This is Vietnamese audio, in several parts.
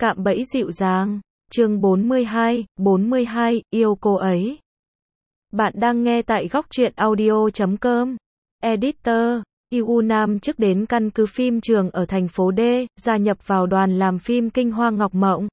Cạm bẫy dịu dàng. Chương 42, yêu cô ấy. Bạn đang nghe tại góc truyện audio.com. Editor, IU Nam trước đến căn cứ phim trường ở thành phố D, gia nhập vào đoàn làm phim Kinh Hoa Ngọc Mộng.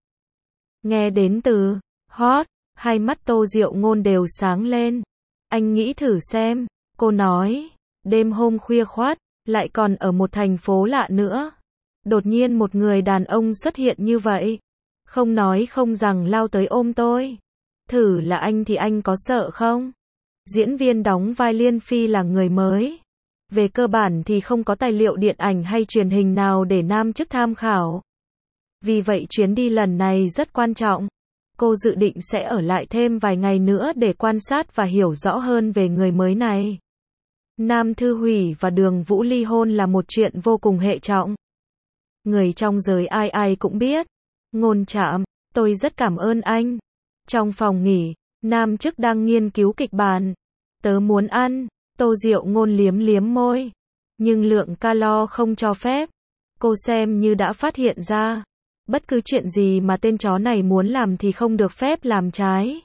Nghe đến từ hot, hai mắt Tô Diệu Ngôn đều sáng lên. Anh nghĩ thử xem, cô nói, đêm hôm khuya khoắt, lại còn ở một thành phố lạ nữa. Đột nhiên một người đàn ông xuất hiện như vậy. Không nói không rằng lao tới ôm tôi. Thử là anh thì anh có sợ không? Diễn viên đóng vai Liên Phi là người mới. Về cơ bản thì không có tài liệu điện ảnh hay truyền hình nào để nam chức tham khảo. Vì vậy chuyến đi lần này rất quan trọng. Cô dự định sẽ ở lại thêm vài ngày nữa để quan sát và hiểu rõ hơn về người mới này. Nam Thư Hủy và Đường Vũ ly hôn là một chuyện vô cùng hệ trọng. Người trong giới ai ai cũng biết. Ngôn Trạm, tôi rất cảm ơn anh. Trong phòng nghỉ, nam chức đang nghiên cứu kịch bản. Tớ muốn ăn. Tô Diệu Ngôn liếm liếm môi. Nhưng lượng calo không cho phép. Cô xem như đã phát hiện ra. Bất cứ chuyện gì mà tên chó này muốn làm thì không được phép làm trái.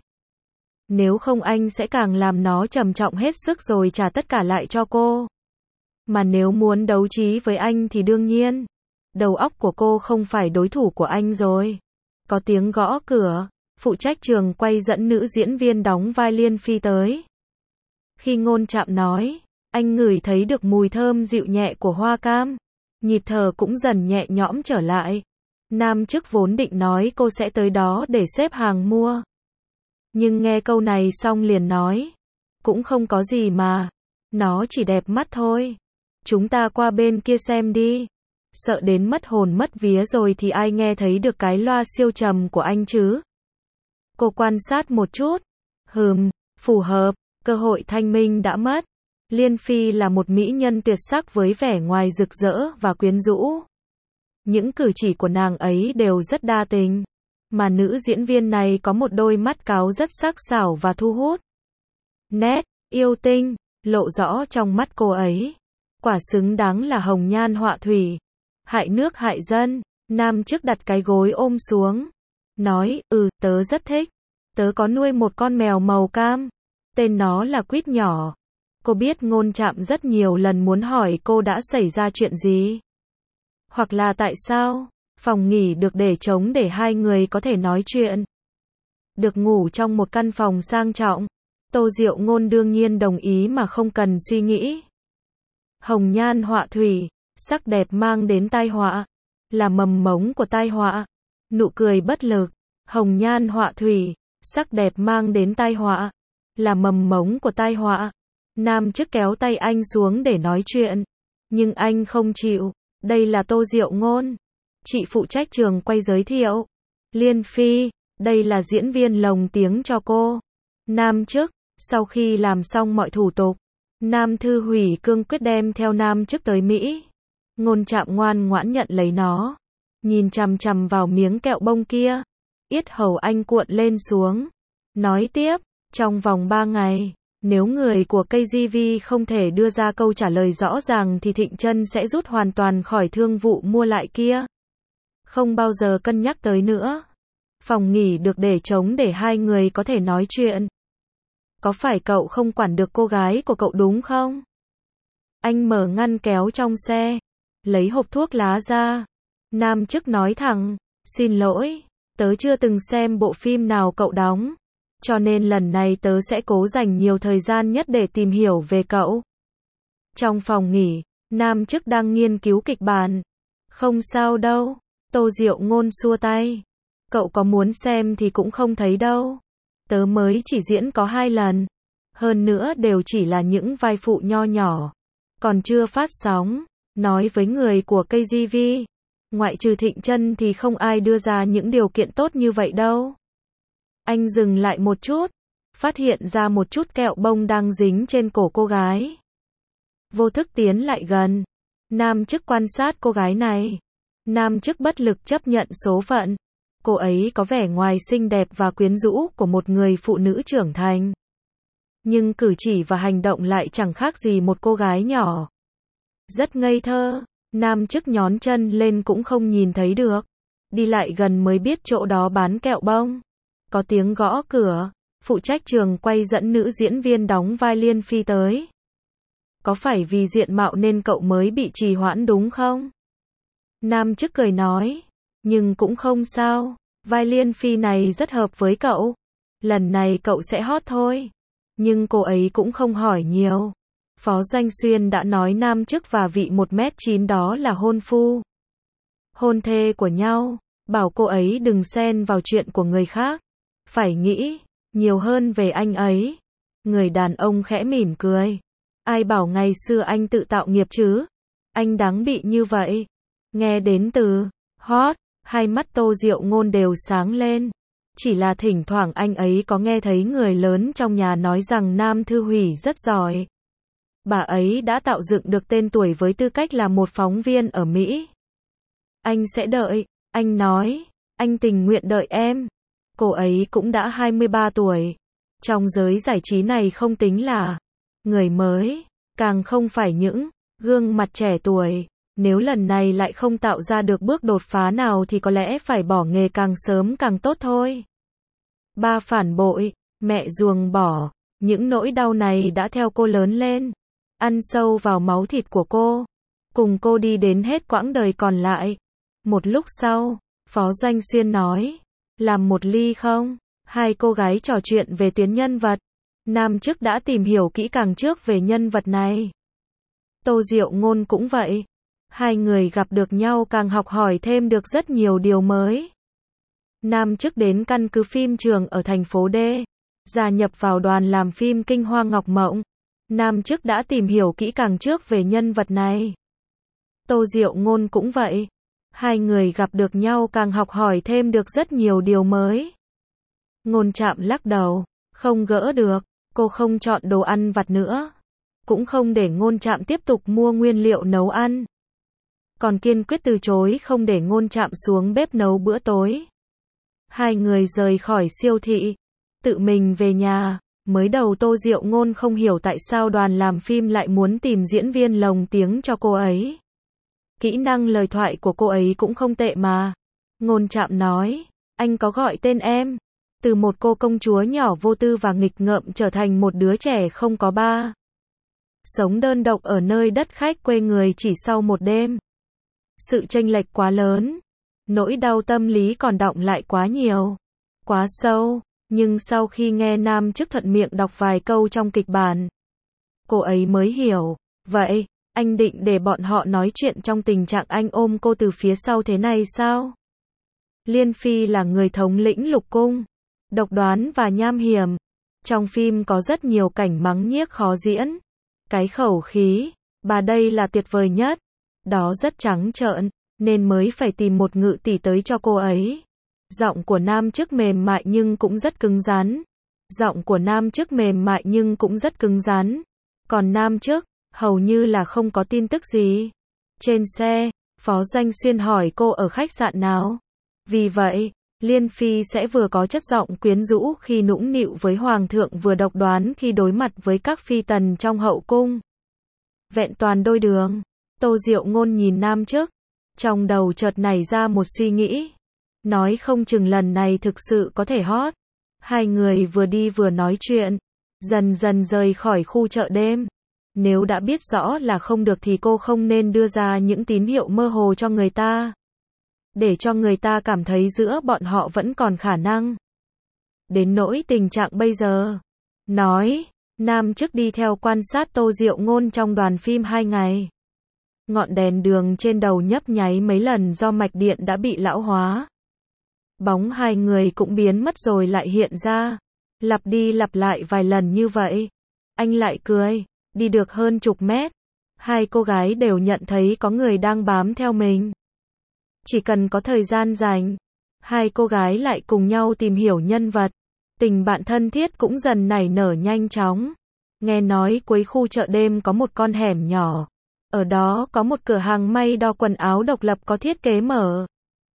Nếu không anh sẽ càng làm nó trầm trọng hết sức rồi trả tất cả lại cho cô. Mà nếu muốn đấu trí với anh thì đương nhiên, đầu óc của cô không phải đối thủ của anh rồi. Có tiếng gõ cửa, phụ trách trường quay dẫn nữ diễn viên đóng vai Liên Phi tới. Khi Ngôn Trạm nói, anh ngửi thấy được mùi thơm dịu nhẹ của hoa cam. Nhịp thở cũng dần nhẹ nhõm trở lại. Nam chức vốn định nói cô sẽ tới đó để xếp hàng mua. Nhưng nghe câu này xong liền nói, cũng không có gì mà, nó chỉ đẹp mắt thôi. Chúng ta qua bên kia xem đi. Sợ đến mất hồn mất vía rồi thì ai nghe thấy được cái loa siêu trầm của anh chứ? Cô quan sát một chút. Phù hợp, cơ hội thanh minh đã mất. Liên Phi là một mỹ nhân tuyệt sắc với vẻ ngoài rực rỡ và quyến rũ. Những cử chỉ của nàng ấy đều rất đa tình. Mà nữ diễn viên này có một đôi mắt cáo rất sắc sảo và thu hút. Nét yêu tinh lộ rõ trong mắt cô ấy. Quả xứng đáng là hồng nhan họa thủy. Hại nước hại dân. Nam chức đặt cái gối ôm xuống. Nói, tớ rất thích. Tớ có nuôi một con mèo màu cam. Tên nó là Quýt nhỏ. Cô biết Ngôn Trạm rất nhiều lần muốn hỏi cô đã xảy ra chuyện gì. Hoặc là tại sao phòng nghỉ được để trống để hai người có thể nói chuyện. Được ngủ trong một căn phòng sang trọng. Tô Diệu Ngôn đương nhiên đồng ý mà không cần suy nghĩ. Hồng nhan họa thủy, sắc đẹp mang đến tai họa, là mầm mống của tai họa. Nụ cười bất lực, hồng nhan họa thủy, sắc đẹp mang đến tai họa, là mầm mống của tai họa. Nam chức kéo tay anh xuống để nói chuyện, nhưng anh không chịu. Đây là Tô Diệu Ngôn. Chị phụ trách trường quay giới thiệu. Liên Phi, đây là diễn viên lồng tiếng cho cô. Nam chức, sau khi làm xong mọi thủ tục, Nam Thư Hủy cương quyết đem theo nam chức tới Mỹ. Ngôn Trạm ngoan ngoãn nhận lấy nó. Nhìn chằm chằm vào miếng kẹo bông kia. Yết hầu anh cuộn lên xuống. Nói tiếp, trong vòng 3 ngày, nếu người của KGV không thể đưa ra câu trả lời rõ ràng thì Thịnh Trân sẽ rút hoàn toàn khỏi thương vụ mua lại kia. Không bao giờ cân nhắc tới nữa. Phòng nghỉ được để trống để hai người có thể nói chuyện. Có phải cậu không quản được cô gái của cậu đúng không? Anh mở ngăn kéo trong xe, lấy hộp thuốc lá ra. Nam chức nói thẳng, xin lỗi, tớ chưa từng xem bộ phim nào cậu đóng. Cho nên lần này tớ sẽ cố dành nhiều thời gian nhất để tìm hiểu về cậu. Trong phòng nghỉ, nam chức đang nghiên cứu kịch bản. Không sao đâu. Tô Diệu Ngôn xua tay. Cậu có muốn xem thì cũng không thấy đâu. Tớ mới chỉ diễn có 2 lần. Hơn nữa đều chỉ là những vai phụ nho nhỏ. Còn chưa phát sóng. Nói với người của KGV. Ngoại trừ Thịnh Trân thì không ai đưa ra những điều kiện tốt như vậy đâu. Anh dừng lại một chút. Phát hiện ra một chút kẹo bông đang dính trên cổ cô gái. Vô thức tiến lại gần. Nam chức quan sát cô gái này. Nam chức bất lực chấp nhận số phận. Cô ấy có vẻ ngoài xinh đẹp và quyến rũ của một người phụ nữ trưởng thành. Nhưng cử chỉ và hành động lại chẳng khác gì một cô gái nhỏ. Rất ngây thơ. Nam chức nhón chân lên cũng không nhìn thấy được. đi lại gần mới biết chỗ đó bán kẹo bông. Có tiếng gõ cửa, phụ trách trường quay dẫn nữ diễn viên đóng vai Liên Phi tới. Có phải vì diện mạo nên cậu mới bị trì hoãn đúng không? Nam chức cười nói, nhưng cũng không sao, vai Liên Phi này rất hợp với cậu. Lần này cậu sẽ hot thôi. Nhưng cô ấy cũng không hỏi nhiều. Phó Doanh Xuyên đã nói Nam chức và vị 1m9 đó là hôn phu, hôn thê của nhau, bảo cô ấy đừng xen vào chuyện của người khác, phải nghĩ nhiều hơn về anh ấy. Người đàn ông khẽ mỉm cười. Ai bảo ngày xưa anh tự tạo nghiệp chứ? Anh đáng bị như vậy. Nghe đến từ hot, hai mắt Tô Diệu Ngôn đều sáng lên. Chỉ là thỉnh thoảng anh ấy có nghe thấy người lớn trong nhà nói rằng Nam Thư Hủy rất giỏi. Bà ấy đã tạo dựng được tên tuổi với tư cách là một phóng viên ở Mỹ. Anh sẽ đợi, anh nói, anh tình nguyện đợi em. Cô ấy cũng đã 23 tuổi. Trong giới giải trí này không tính là người mới, càng không phải những gương mặt trẻ tuổi. Nếu lần này lại không tạo ra được bước đột phá nào thì có lẽ phải bỏ nghề càng sớm càng tốt thôi. Ba phản bội, mẹ ruồng bỏ, những nỗi đau này đã theo cô lớn lên, ăn sâu vào máu thịt của cô, cùng cô đi đến hết quãng đời còn lại. Một lúc sau, Phó Doanh Xuyên nói, làm một ly không? Hai cô gái trò chuyện về tuyến nhân vật. Nam chức đã tìm hiểu kỹ càng trước về nhân vật này. Tô Diệu Ngôn cũng vậy. Hai người gặp được nhau càng học hỏi thêm được rất nhiều điều mới. Nam chức đến căn cứ phim trường ở thành phố D, gia nhập vào đoàn làm phim Kinh Hoa Ngọc Mộng. Nam chức đã tìm hiểu kỹ càng trước về nhân vật này. Tô Diệu Ngôn cũng vậy. Hai người gặp được nhau càng học hỏi thêm được rất nhiều điều mới. Ngôn Trạm lắc đầu, không gỡ được, cô không chọn đồ ăn vặt nữa. Cũng không để Ngôn Trạm tiếp tục mua nguyên liệu nấu ăn. Còn kiên quyết từ chối không để Ngôn Trạm xuống bếp nấu bữa tối. Hai người rời khỏi siêu thị, tự mình về nhà. Mới đầu Tô Diệu Ngôn không hiểu tại sao đoàn làm phim lại muốn tìm diễn viên lồng tiếng cho cô ấy. Kỹ năng lời thoại của cô ấy cũng không tệ mà. Ngôn Trạm nói, anh có gọi tên em. Từ một cô công chúa nhỏ vô tư và nghịch ngợm trở thành một đứa trẻ không có ba. Sống đơn độc ở nơi đất khách quê người chỉ sau một đêm. Sự chênh lệch quá lớn. Nỗi đau tâm lý còn đọng lại quá nhiều. Quá sâu. Nhưng sau khi nghe Nam chức thuận miệng đọc vài câu trong kịch bản, cô ấy mới hiểu. Vậy, anh định để bọn họ nói chuyện trong tình trạng anh ôm cô từ phía sau thế này sao? Liên Phi là người thống lĩnh lục cung, độc đoán và nham hiểm. Trong phim có rất nhiều cảnh mắng nhiếc khó diễn. Cái khẩu khí, bà đây là tuyệt vời nhất. Đó rất trắng trợn, nên mới phải tìm một ngự tỷ tới cho cô ấy. Giọng của Nam chức mềm mại nhưng cũng rất cứng rắn. Giọng của Nam chức mềm mại nhưng cũng rất cứng rắn. Còn Nam chức, hầu như là không có tin tức gì. Trên xe, Phó Doanh Xuyên hỏi cô ở khách sạn nào. Vì vậy, Liên Phi sẽ vừa có chất giọng quyến rũ khi nũng nịu với Hoàng thượng vừa độc đoán khi đối mặt với các phi tần trong hậu cung. Vẹn toàn đôi đường. Tô Diệu Ngôn nhìn Nam chức. Trong đầu chợt nảy ra một suy nghĩ. Nói không chừng lần này thực sự có thể hot. Hai người vừa đi vừa nói chuyện. Dần dần rời khỏi khu chợ đêm. Nếu đã biết rõ là không được thì cô không nên đưa ra những tín hiệu mơ hồ cho người ta. Để cho người ta cảm thấy giữa bọn họ vẫn còn khả năng. Đến nỗi tình trạng bây giờ. Nói, Nam chức đi theo quan sát Tô Diệu Ngôn trong đoàn phim 2 ngày. Ngọn đèn đường trên đầu nhấp nháy mấy lần do mạch điện đã bị lão hóa. Bóng hai người cũng biến mất rồi lại hiện ra. Lặp đi lặp lại vài lần như vậy. Anh lại cười, đi được hơn chục mét. Hai cô gái đều nhận thấy có người đang bám theo mình. Chỉ cần có thời gian dành, hai cô gái lại cùng nhau tìm hiểu nhân vật. Tình bạn thân thiết cũng dần nảy nở nhanh chóng. Nghe nói cuối khu chợ đêm có một con hẻm nhỏ. Ở đó có một cửa hàng may đo quần áo độc lập có thiết kế mở.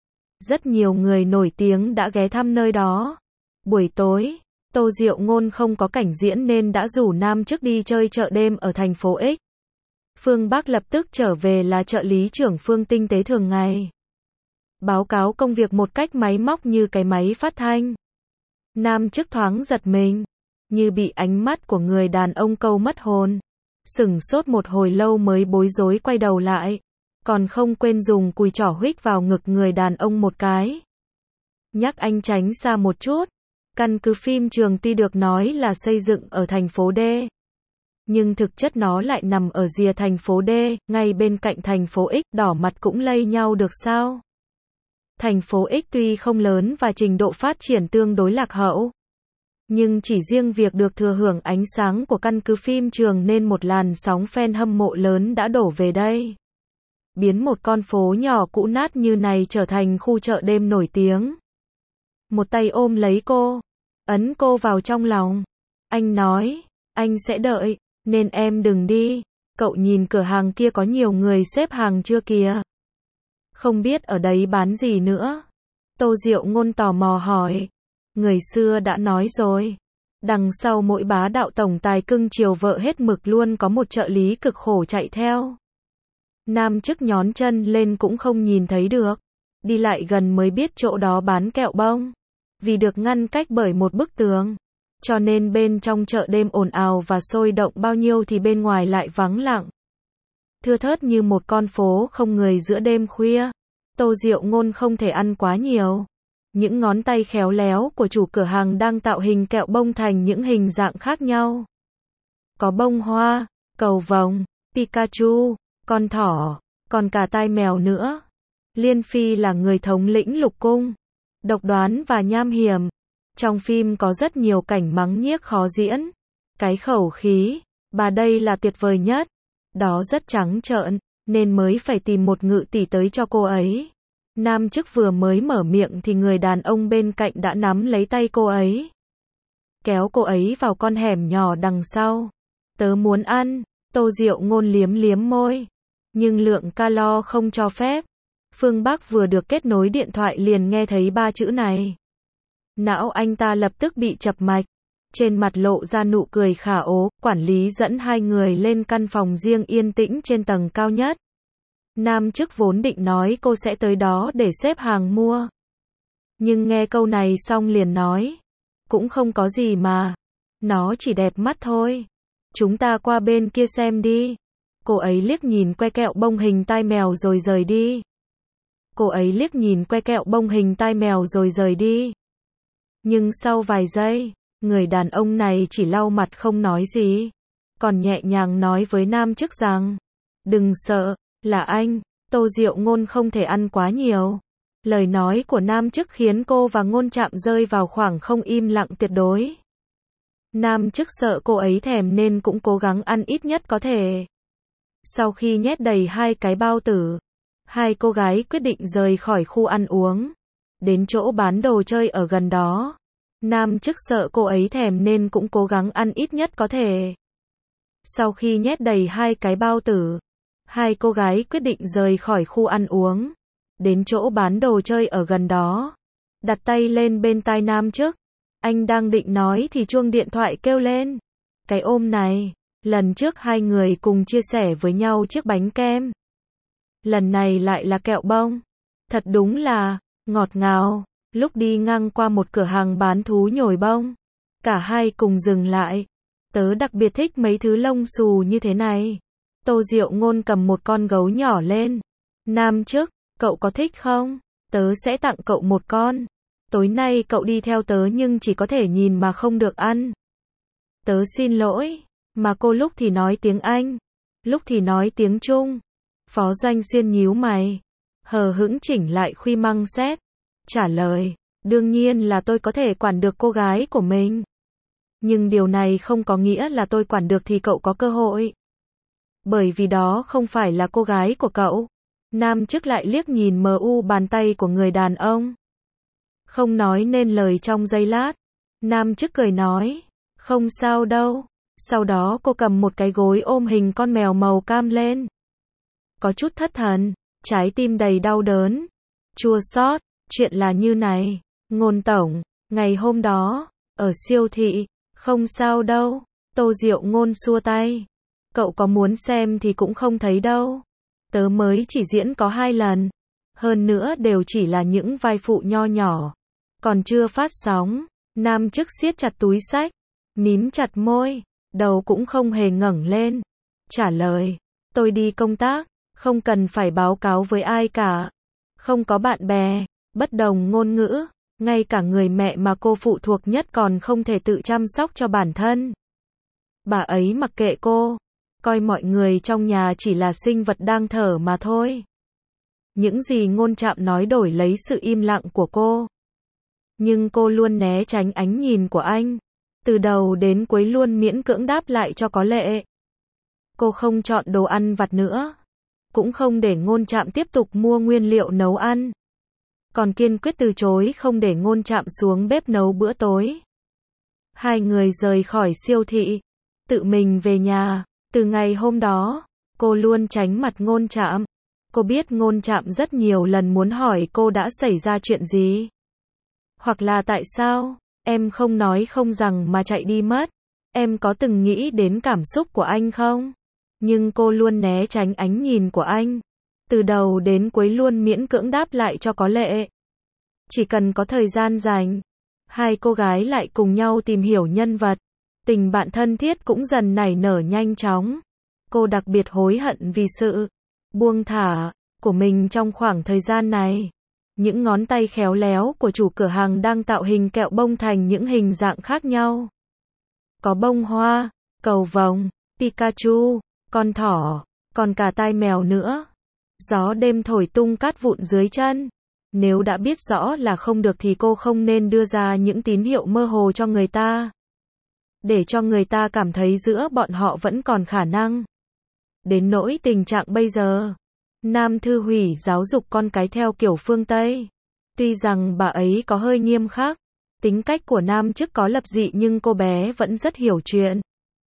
Rất nhiều người nổi tiếng đã ghé thăm nơi đó. Buổi tối, Tô Diệu Ngôn không có cảnh diễn nên đã rủ Nam chức đi chơi chợ đêm ở thành phố X. Phương Bắc lập tức trở về là trợ lý trưởng Phương tinh tế thường ngày. báo cáo công việc một cách máy móc như cái máy phát thanh. Nam chức thoáng giật mình, như bị ánh mắt của người đàn ông câu mất hồn. Sửng sốt một hồi lâu mới bối rối quay đầu lại, còn không quên dùng cùi trỏ huých vào ngực người đàn ông một cái. Nhắc anh tránh xa một chút. Căn cứ phim trường tuy được nói là xây dựng ở thành phố D, nhưng thực chất nó lại nằm ở rìa thành phố D, ngay bên cạnh thành phố X, đỏ mặt cũng lây nhau được sao? Thành phố X tuy không lớn và trình độ phát triển tương đối lạc hậu, nhưng chỉ riêng việc được thừa hưởng ánh sáng của căn cứ phim trường nên một làn sóng fan hâm mộ lớn đã đổ về đây. Biến một con phố nhỏ cũ nát như này trở thành khu chợ đêm nổi tiếng. Một tay ôm lấy cô, ấn cô vào trong lòng. Anh nói, anh sẽ đợi, nên em đừng đi. Cậu nhìn cửa hàng kia có nhiều người xếp hàng chưa kìa? Không biết ở đấy bán gì nữa? Tô Diệu Ngôn tò mò hỏi. Người xưa đã nói rồi, đằng sau mỗi bá đạo tổng tài cưng chiều vợ hết mực luôn có một trợ lý cực khổ chạy theo. Nam chức nhón chân lên cũng không nhìn thấy được, đi lại gần mới biết chỗ đó bán kẹo bông. Vì được ngăn cách bởi một bức tường, cho nên bên trong chợ đêm ồn ào và sôi động bao nhiêu thì bên ngoài lại vắng lặng. Thưa thớt như một con phố không người giữa đêm khuya. Tô Diệu Ngôn không thể ăn quá nhiều. Những ngón tay khéo léo của chủ cửa hàng đang tạo hình kẹo bông thành những hình dạng khác nhau. Có bông hoa, cầu vồng, Pikachu, con thỏ, còn cả tai mèo nữa. Liên Phi là người thống lĩnh lục cung, độc đoán và nham hiểm. Trong phim có rất nhiều cảnh mắng nhiếc khó diễn. Cái khẩu khí, bà đây là tuyệt vời nhất. Đó rất trắng trợn, nên mới phải tìm một ngự tỷ tới cho cô ấy. Nam chức vừa mới mở miệng thì người đàn ông bên cạnh đã nắm lấy tay cô ấy, kéo cô ấy vào con hẻm nhỏ đằng sau. Tớ muốn ăn. Tô Diệu Ngôn liếm liếm môi, nhưng lượng calo không cho phép. Phương Bắc vừa được kết nối điện thoại liền nghe thấy ba chữ này. Não anh ta lập tức bị chập mạch. Trên mặt lộ ra nụ cười khả ố. Quản lý dẫn hai người lên căn phòng riêng yên tĩnh trên tầng cao nhất. Nam chức vốn định nói cô sẽ tới đó để xếp hàng mua, nhưng nghe câu này xong liền nói, cũng không có gì mà, nó chỉ đẹp mắt thôi. Chúng ta qua bên kia xem đi. Cô ấy liếc nhìn que kẹo bông hình tai mèo rồi rời đi. Cô ấy liếc nhìn que kẹo bông hình tai mèo rồi rời đi. Nhưng sau vài giây, người đàn ông này chỉ lau mặt không nói gì, còn nhẹ nhàng nói với nam chức rằng, đừng sợ, là anh. Tô Diệu Ngôn không thể ăn quá nhiều. Lời nói của nam chức khiến cô và Ngôn Trạm rơi vào khoảng không im lặng tuyệt đối. Nam chức sợ cô ấy thèm nên cũng cố gắng ăn ít nhất có thể. Sau khi nhét đầy hai cái bao tử, hai cô gái quyết định rời khỏi khu ăn uống, đến chỗ bán đồ chơi ở gần đó. Nam chức sợ cô ấy thèm nên cũng cố gắng ăn ít nhất có thể. Sau khi nhét đầy hai cái bao tử, hai cô gái quyết định rời khỏi khu ăn uống, đến chỗ bán đồ chơi ở gần đó. Đặt tay lên bên tai nam chức. Anh đang định nói thì chuông điện thoại kêu lên. Cái ôm này, lần trước hai người cùng chia sẻ với nhau chiếc bánh kem. Lần này lại là kẹo bông. Thật đúng là ngọt ngào. Lúc đi ngang qua một cửa hàng bán thú nhồi bông, cả hai cùng dừng lại. Tớ đặc biệt thích mấy thứ lông xù như thế này. Tô Diệu Ngôn cầm một con gấu nhỏ lên. Nam chức, cậu có thích không? Tớ sẽ tặng cậu một con. Tối nay cậu đi theo tớ nhưng chỉ có thể nhìn mà không được ăn. Tớ xin lỗi. Mà cô lúc thì nói tiếng Anh, lúc thì nói tiếng Trung. Phó Doanh Xuyên nhíu mày, hờ hững chỉnh lại khuy măng xét. Trả lời, đương nhiên là tôi có thể quản được cô gái của mình. Nhưng điều này không có nghĩa là tôi quản được thì cậu có cơ hội. Bởi vì đó không phải là cô gái của cậu. Nam chức lại liếc nhìn bàn tay của người đàn ông. Không nói nên lời trong giây lát. Nam chức cười nói, không sao đâu. Sau đó cô cầm một cái gối ôm hình con mèo màu cam lên. Có chút thất thần, trái tim đầy đau đớn, chua xót. Chuyện là như này, Ngôn tổng, ngày hôm đó, ở siêu thị, không sao đâu. Tô Diệu Ngôn xua tay. Cậu có muốn xem thì cũng không thấy đâu. Tớ mới chỉ diễn có 2 lần. Hơn nữa đều chỉ là những vai phụ nho nhỏ. Còn chưa phát sóng, nam chức siết chặt túi xách, mím chặt môi, đầu cũng không hề ngẩng lên. Trả lời, tôi đi công tác, không cần phải báo cáo với ai cả. Không có bạn bè, bất đồng ngôn ngữ, ngay cả người mẹ mà cô phụ thuộc nhất còn không thể tự chăm sóc cho bản thân. Bà ấy mặc kệ cô, coi mọi người trong nhà chỉ là sinh vật đang thở mà thôi. Những gì Ngôn Trạm nói đổi lấy sự im lặng của cô. Nhưng cô luôn né tránh ánh nhìn của anh. Từ đầu đến cuối luôn miễn cưỡng đáp lại cho có lệ. Cô không chọn đồ ăn vặt nữa. Cũng không để Ngôn Trạm tiếp tục mua nguyên liệu nấu ăn. Còn kiên quyết từ chối không để Ngôn Trạm xuống bếp nấu bữa tối. Hai người rời khỏi siêu thị, tự mình về nhà. Từ ngày hôm đó, cô luôn tránh mặt Ngôn Trạm. Cô biết Ngôn Trạm rất nhiều lần muốn hỏi cô đã xảy ra chuyện gì. Hoặc là tại sao, em không nói không rằng mà chạy đi mất. Em có từng nghĩ đến cảm xúc của anh không? Nhưng cô luôn né tránh ánh nhìn của anh. Từ đầu đến cuối luôn miễn cưỡng đáp lại cho có lệ. Chỉ cần có thời gian dành, hai cô gái lại cùng nhau tìm hiểu nhân vật. Tình bạn thân thiết cũng dần nảy nở nhanh chóng. Cô đặc biệt hối hận vì sự buông thả của mình trong khoảng thời gian này. Những ngón tay khéo léo của chủ cửa hàng đang tạo hình kẹo bông thành những hình dạng khác nhau. Có bông hoa, cầu vồng, Pikachu, con thỏ, còn cả tai mèo nữa. Gió đêm thổi tung cát vụn dưới chân. Nếu đã biết rõ là không được thì cô không nên đưa ra những tín hiệu mơ hồ cho người ta. Để cho người ta cảm thấy giữa bọn họ vẫn còn khả năng. Đến nỗi tình trạng bây giờ, Nam Thư Hủy giáo dục con cái theo kiểu phương Tây. Tuy rằng bà ấy có hơi nghiêm khắc, tính cách của Nam Chức có lập dị nhưng cô bé vẫn rất hiểu chuyện,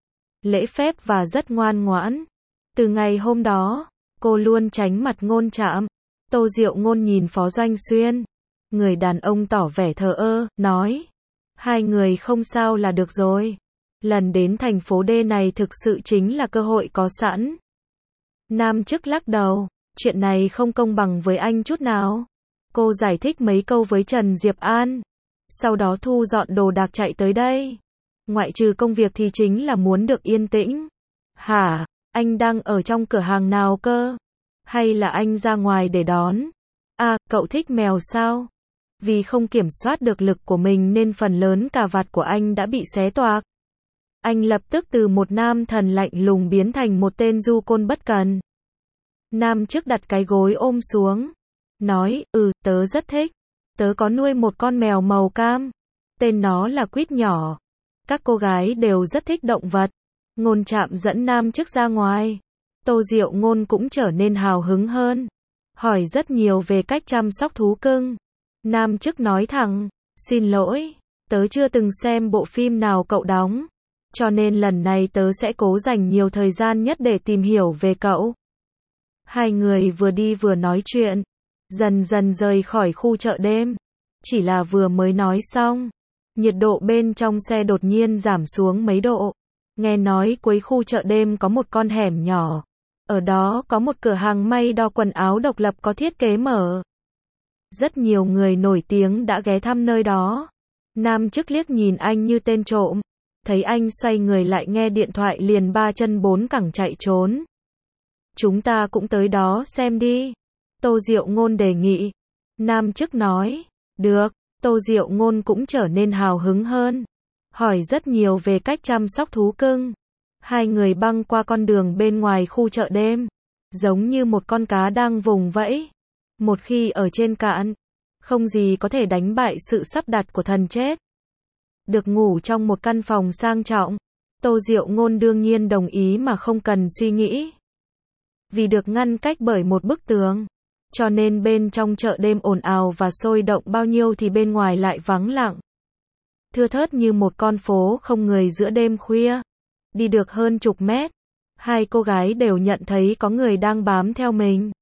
lễ phép và rất ngoan ngoãn. Từ ngày hôm đó, cô luôn tránh mặt Ngôn Trạm. Tô Diệu Ngôn nhìn Phó Doanh Xuyên, người đàn ông tỏ vẻ thờ ơ, nói: hai người không sao là được rồi. Lần đến thành phố D này thực sự chính là cơ hội có sẵn. Nam Chức lắc đầu, chuyện này không công bằng với anh chút nào. Cô giải thích mấy câu với Trần Diệp An, sau đó thu dọn đồ đạc chạy tới đây. Ngoại trừ công việc thì chính là muốn được yên tĩnh. Hả, anh đang ở trong cửa hàng nào cơ? Hay là anh ra ngoài để đón? À, cậu thích mèo sao? Vì không kiểm soát được lực của mình nên phần lớn cà vạt của anh đã bị xé toạc. Anh lập tức từ một nam thần lạnh lùng biến thành một tên du côn bất cần. Nam Chức đặt cái gối ôm xuống, nói: tớ rất thích. Tớ có nuôi một con mèo màu cam. Tên nó là Quýt nhỏ. Các cô gái đều rất thích động vật. Ngôn Trạm dẫn Nam Chức ra ngoài. Tô Diệu Ngôn cũng trở nên hào hứng hơn, hỏi rất nhiều về cách chăm sóc thú cưng. Nam Chức nói thẳng: xin lỗi, tớ chưa từng xem bộ phim nào cậu đóng, cho nên lần này tớ sẽ cố dành nhiều thời gian nhất để tìm hiểu về cậu. Hai người vừa đi vừa nói chuyện, dần dần rời khỏi khu chợ đêm. Chỉ là vừa mới nói xong, nhiệt độ bên trong xe đột nhiên giảm xuống mấy độ. Nghe nói cuối khu chợ đêm có một con hẻm nhỏ. Ở đó có một cửa hàng may đo quần áo độc lập có thiết kế mở. Rất nhiều người nổi tiếng đã ghé thăm nơi đó. Nam Chức liếc nhìn anh như tên trộm. Thấy anh xoay người lại nghe điện thoại liền ba chân bốn cẳng chạy trốn. Chúng ta cũng tới đó xem đi. Tô Diệu Ngôn đề nghị. Nam Chức nói, được. Tô Diệu Ngôn cũng trở nên hào hứng hơn, hỏi rất nhiều về cách chăm sóc thú cưng. Hai người băng qua con đường bên ngoài khu chợ đêm, giống như một con cá đang vùng vẫy. Một khi ở trên cạn, không gì có thể đánh bại sự sắp đặt của thần chết. Được ngủ trong một căn phòng sang trọng, Tô Diệu Ngôn đương nhiên đồng ý mà không cần suy nghĩ. Vì được ngăn cách bởi một bức tường, cho nên bên trong chợ đêm ồn ào và sôi động bao nhiêu thì bên ngoài lại vắng lặng. Thưa thớt như một con phố không người giữa đêm khuya. Đi được hơn chục mét, hai cô gái đều nhận thấy có người đang bám theo mình.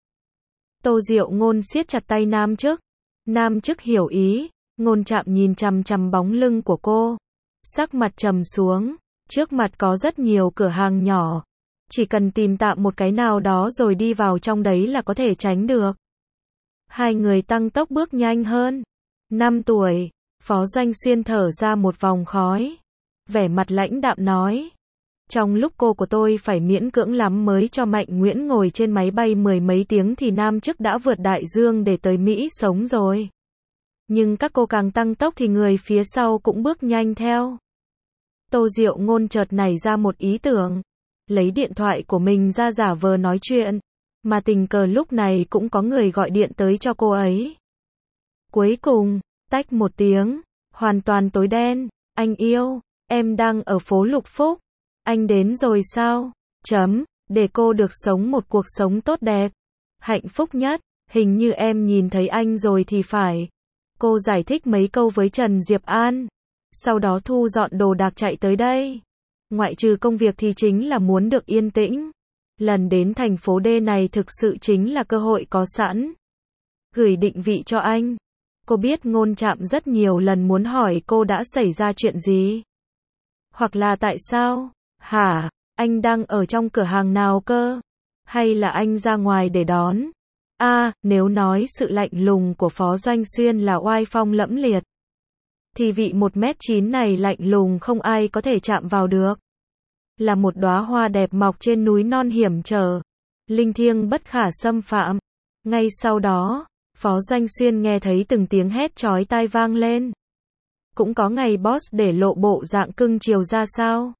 Tô Diệu Ngôn siết chặt tay Nam Chức. Nam Chức hiểu ý, Ngôn Trạm nhìn chằm chằm bóng lưng của cô, sắc mặt trầm xuống. Trước mặt có rất nhiều cửa hàng nhỏ, chỉ cần tìm tạm một cái nào đó rồi đi vào trong đấy là có thể tránh được. Hai người tăng tốc bước nhanh hơn. 5 tuổi, Phó Doanh Xuyên thở ra một vòng khói. Vẻ mặt lãnh đạm nói. Trong lúc cô của tôi phải miễn cưỡng lắm mới cho Mạnh Nguyễn ngồi trên máy bay 10 mấy tiếng thì Nam Chức đã vượt đại dương để tới Mỹ sống rồi. Nhưng các cô càng tăng tốc thì người phía sau cũng bước nhanh theo. Tô Diệu Ngôn chợt nảy ra một ý tưởng. Lấy điện thoại của mình ra giả vờ nói chuyện. Mà tình cờ lúc này cũng có người gọi điện tới cho cô ấy. Cuối cùng, tách một tiếng, hoàn toàn tối đen. Anh yêu, em đang ở phố Lục Phúc. Anh đến rồi sao? Để cô được sống một cuộc sống tốt đẹp. Hạnh phúc nhất, hình như em nhìn thấy anh rồi thì phải. Cô giải thích mấy câu với Trần Diệp An. Sau đó thu dọn đồ đạc chạy tới đây. Ngoại trừ công việc thì chính là muốn được yên tĩnh. Lần đến thành phố D này thực sự chính là cơ hội có sẵn. Gửi định vị cho anh. Cô biết Ngôn Trạm rất nhiều lần muốn hỏi cô đã xảy ra chuyện gì. Hoặc là tại sao? Hả? Anh đang ở trong cửa hàng nào cơ? Hay là anh ra ngoài để đón? Nếu nói sự lạnh lùng của Phó Doanh Xuyên là oai phong lẫm liệt, thì vị 1m9 này lạnh lùng không ai có thể chạm vào được. Là một đóa hoa đẹp mọc trên núi non hiểm trở, linh thiêng bất khả xâm phạm. Ngay sau đó, Phó Doanh Xuyên nghe thấy từng tiếng hét chói tai vang lên. Cũng có ngày boss để lộ bộ dạng cưng chiều ra sao?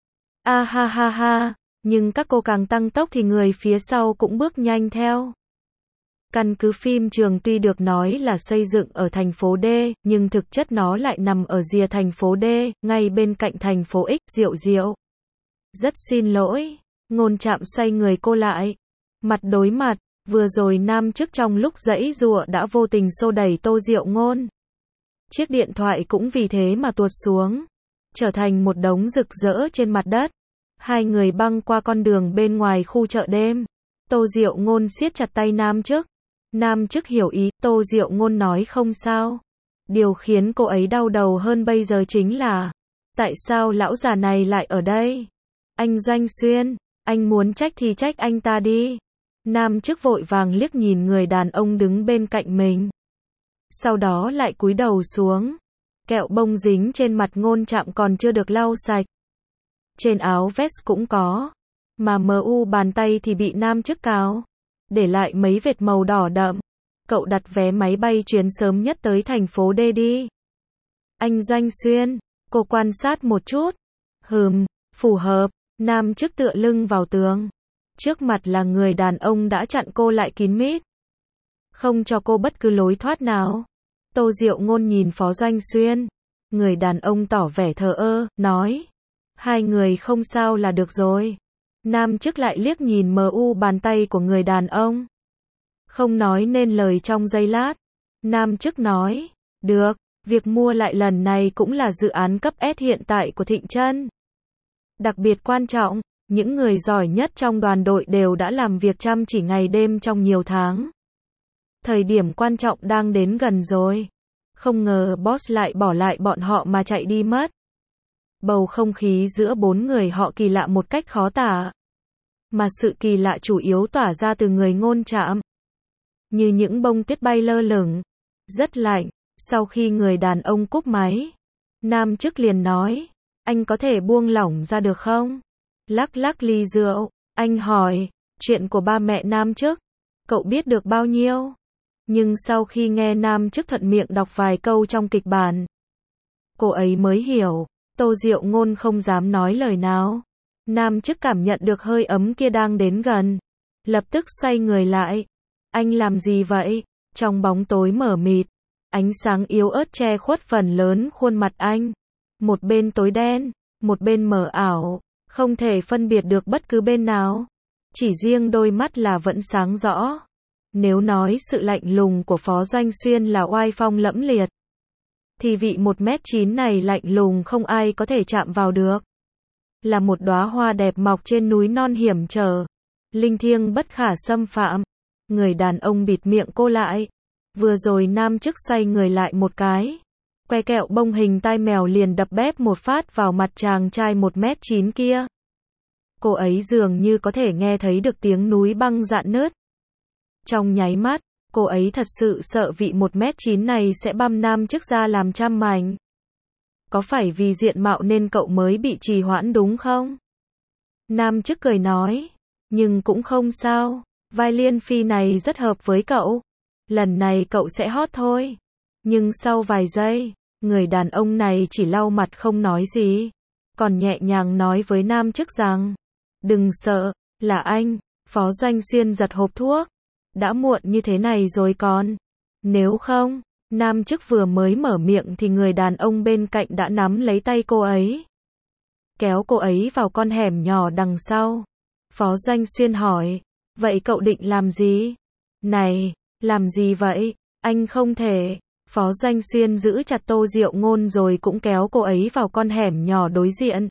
Ha, nhưng các cô càng tăng tốc thì người phía sau cũng bước nhanh theo. Căn cứ phim trường tuy được nói là xây dựng ở thành phố D, nhưng thực chất nó lại nằm ở rìa thành phố D, ngay bên cạnh thành phố X, Diệu. Rất xin lỗi. Ngôn Trạm xoay người cô lại. Mặt đối mặt, vừa rồi Nam Chức trong lúc giãy giụa đã vô tình xô đẩy Tô Diệu Ngôn. Chiếc điện thoại cũng vì thế mà tuột xuống, trở thành một đống rực rỡ trên mặt đất. Hai người băng qua con đường bên ngoài khu chợ đêm. Tô Diệu Ngôn siết chặt tay Nam Chức. Nam Chức hiểu ý, Tô Diệu Ngôn nói không sao. Điều khiến cô ấy đau đầu hơn bây giờ chính là, tại sao lão già này lại ở đây? Anh Doanh Xuyên, anh muốn trách thì trách anh ta đi. Nam Chức vội vàng liếc nhìn người đàn ông đứng bên cạnh mình. Sau đó lại cúi đầu xuống. Kẹo bông dính trên mặt Ngôn Trạm còn chưa được lau sạch. Trên áo vest cũng có. Mà bàn tay thì bị Nam Chức cào, để lại mấy vệt màu đỏ đậm. Cậu đặt vé máy bay chuyến sớm nhất tới thành phố D đi. Anh Doanh Xuyên, cô quan sát một chút. Phù hợp. Nam Chức tựa lưng vào tường. Trước mặt là người đàn ông đã chặn cô lại kín mít, không cho cô bất cứ lối thoát nào. Tô Diệu Ngôn nhìn Phó Doanh Xuyên. Người đàn ông tỏ vẻ thờ ơ, nói. Hai người không sao là được rồi. Nam Chức lại liếc nhìn bàn tay của người đàn ông. Không nói nên lời trong giây lát. Nam Chức nói. Được, việc mua lại lần này cũng là dự án cấp S hiện tại của Thịnh Trân. Đặc biệt quan trọng, những người giỏi nhất trong đoàn đội đều đã làm việc chăm chỉ ngày đêm trong nhiều tháng. Thời điểm quan trọng đang đến gần rồi. Không ngờ boss lại bỏ lại bọn họ mà chạy đi mất. Bầu không khí giữa bốn người họ kỳ lạ một cách khó tả. Mà sự kỳ lạ chủ yếu tỏa ra từ người Ngôn Trạm. Như những bông tuyết bay lơ lửng. Rất lạnh. Sau khi người đàn ông cúp máy, Nam Chức liền nói. Anh có thể buông lỏng ra được không? Lắc lắc ly rượu. Anh hỏi. Chuyện của ba mẹ Nam Chức, cậu biết được bao nhiêu? Nhưng sau khi nghe Nam Chức thuận miệng đọc vài câu trong kịch bản, cô ấy mới hiểu. Tô Diệu Ngôn không dám nói lời nào. Nam Chức cảm nhận được hơi ấm kia đang đến gần. Lập tức xoay người lại. Anh làm gì vậy? Trong bóng tối mờ mịt, ánh sáng yếu ớt che khuất phần lớn khuôn mặt anh. Một bên tối đen, một bên mờ ảo, không thể phân biệt được bất cứ bên nào. Chỉ riêng đôi mắt là vẫn sáng rõ. Nếu nói sự lạnh lùng của Phó Doanh Xuyên là oai phong lẫm liệt, thì vị 1m9 này lạnh lùng không ai có thể chạm vào được. Là một đóa hoa đẹp mọc trên núi non hiểm trở, linh thiêng bất khả xâm phạm. Người đàn ông bịt miệng cô lại. Vừa rồi Nam Chức xoay người lại một cái, que kẹo bông hình tai mèo liền đập bép một phát vào mặt chàng trai 1m9 kia. Cô ấy dường như có thể nghe thấy được tiếng núi băng rạn nứt. Trong nháy mắt, Cô ấy thật sự sợ vị 1m9 này sẽ băm Nam Chức ra làm trăm mảnh. Có phải vì diện mạo nên cậu mới bị trì hoãn đúng không? Nam Chức cười nói. Nhưng cũng không sao. Vai Liên Phi này rất hợp với cậu. Lần này cậu sẽ hot thôi. Nhưng sau vài giây, người đàn ông này chỉ lau mặt không nói gì. Còn nhẹ nhàng nói với Nam Chức rằng, đừng sợ, là anh. Phó Doanh Xuyên giật hộp thuốc. Đã muộn như thế này rồi còn. Nếu không, Nam Chức vừa mới mở miệng thì người đàn ông bên cạnh đã nắm lấy tay cô ấy. Kéo cô ấy vào con hẻm nhỏ đằng sau. Phó Doanh Xuyên hỏi, vậy cậu định làm gì? Này, làm gì vậy? Anh không thể. Phó Doanh Xuyên giữ chặt Tô Diệu Ngôn rồi cũng kéo cô ấy vào con hẻm nhỏ đối diện.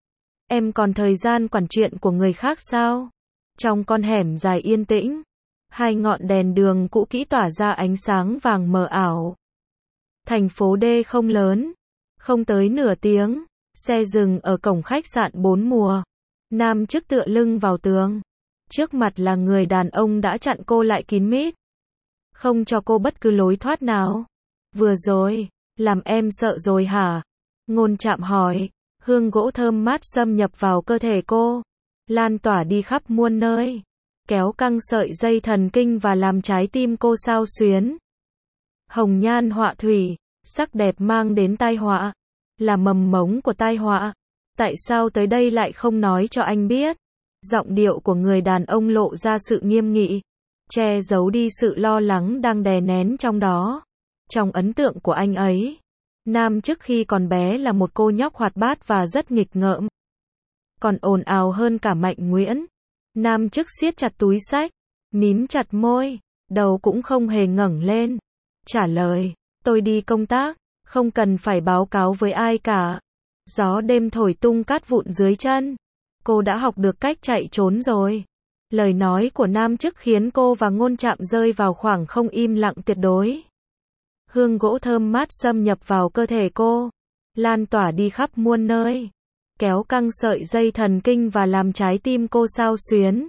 Em còn thời gian quản chuyện của người khác sao? Trong con hẻm dài yên tĩnh, hai ngọn đèn đường cũ kỹ tỏa ra ánh sáng vàng mờ ảo. Thành phố D không lớn, không tới nửa tiếng, xe dừng ở cổng khách sạn 4 mùa. Nam Chức tựa lưng vào tường. Trước mặt là người đàn ông đã chặn cô lại kín mít. Không cho cô bất cứ lối thoát nào. Vừa rồi, làm em sợ rồi hả? Ngôn Trạm hỏi. Hương gỗ thơm mát xâm nhập vào cơ thể cô, lan tỏa đi khắp muôn nơi, kéo căng sợi dây thần kinh và làm trái tim cô xao xuyến. Hồng nhan họa thủy, sắc đẹp mang đến tai họa, là mầm mống của tai họa. Tại sao tới đây lại không nói cho anh biết? Giọng điệu của người đàn ông lộ ra sự nghiêm nghị, che giấu đi sự lo lắng đang đè nén trong đó. Trong ấn tượng của anh ấy, Nam Chức khi còn bé là một cô nhóc hoạt bát và rất nghịch ngợm. Còn ồn ào hơn cả Mạnh Nguyễn. Nam Chức siết chặt túi xách, mím chặt môi, đầu cũng không hề ngẩng lên. Trả lời, tôi đi công tác, không cần phải báo cáo với ai cả. Gió đêm thổi tung cát vụn dưới chân. Cô đã học được cách chạy trốn rồi. Lời nói của Nam Chức khiến cô và Ngôn Trạm rơi vào khoảng không im lặng tuyệt đối. Hương gỗ thơm mát xâm nhập vào cơ thể cô, lan tỏa đi khắp muôn nơi, kéo căng sợi dây thần kinh và làm trái tim cô xao xuyến.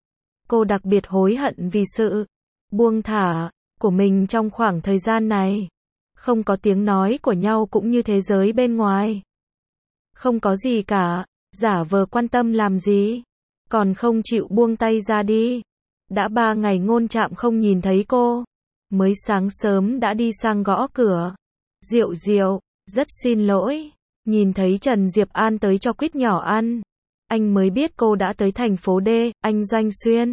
Cô đặc biệt hối hận vì sự buông thả của mình trong khoảng thời gian này. Không có tiếng nói của nhau cũng như thế giới bên ngoài. Không có gì cả, giả vờ quan tâm làm gì, còn không chịu buông tay ra đi. Đã 3 ngày Ngôn Trạm không nhìn thấy cô. Mới sáng sớm đã đi sang gõ cửa. Diệu Diệu, rất xin lỗi. Nhìn thấy Trần Diệp An tới cho quýt nhỏ ăn. Anh mới biết cô đã tới thành phố D, anh Doanh Xuyên.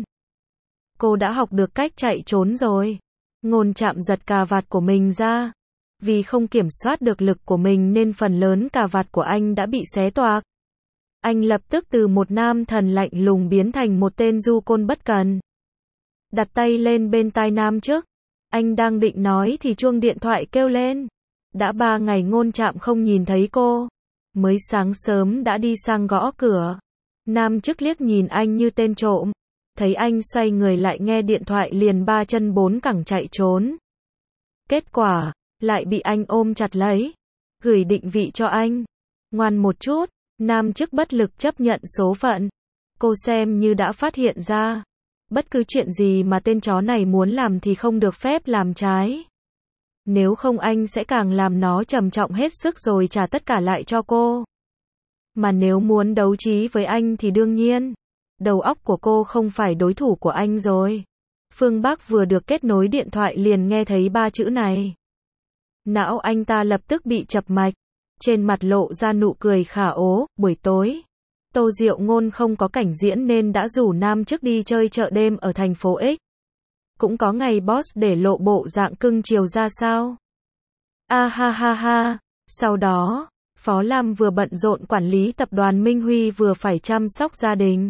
Cô đã học được cách chạy trốn rồi. Ngôn Trạm giật cà vạt của mình ra. Vì không kiểm soát được lực của mình nên phần lớn cà vạt của anh đã bị xé toạc. Anh lập tức từ một nam thần lạnh lùng biến thành một tên du côn bất cần. Đặt tay lên bên tai Nam Chức. Anh đang định nói thì chuông điện thoại kêu lên. Đã 3 ngày Ngôn Trạm không nhìn thấy cô. Mới sáng sớm đã đi sang gõ cửa. Nam Chức liếc nhìn anh như tên trộm. Thấy anh xoay người lại nghe điện thoại liền 3 chân 4 cẳng chạy trốn. Kết quả, lại bị anh ôm chặt lấy. Gửi định vị cho anh. Ngoan một chút. Nam Chức bất lực chấp nhận số phận. Cô xem như đã phát hiện ra. Bất cứ chuyện gì mà tên chó này muốn làm thì không được phép làm trái. Nếu không anh sẽ càng làm nó trầm trọng hết sức rồi trả tất cả lại cho cô. Mà nếu muốn đấu trí với anh thì đương nhiên, đầu óc của cô không phải đối thủ của anh rồi. Phương Bắc vừa được kết nối điện thoại liền nghe thấy 3 chữ này. Não anh ta lập tức bị chập mạch. Trên mặt lộ ra nụ cười khả ố. Buổi tối, Tô Diệu Ngôn không có cảnh diễn nên đã rủ Nam Chức đi chơi chợ đêm ở thành phố X. Cũng có ngày boss để lộ bộ dạng cưng chiều ra sao. A ha ha ha. Sau đó, Phó Lam vừa bận rộn quản lý tập đoàn Minh Huy vừa phải chăm sóc gia đình.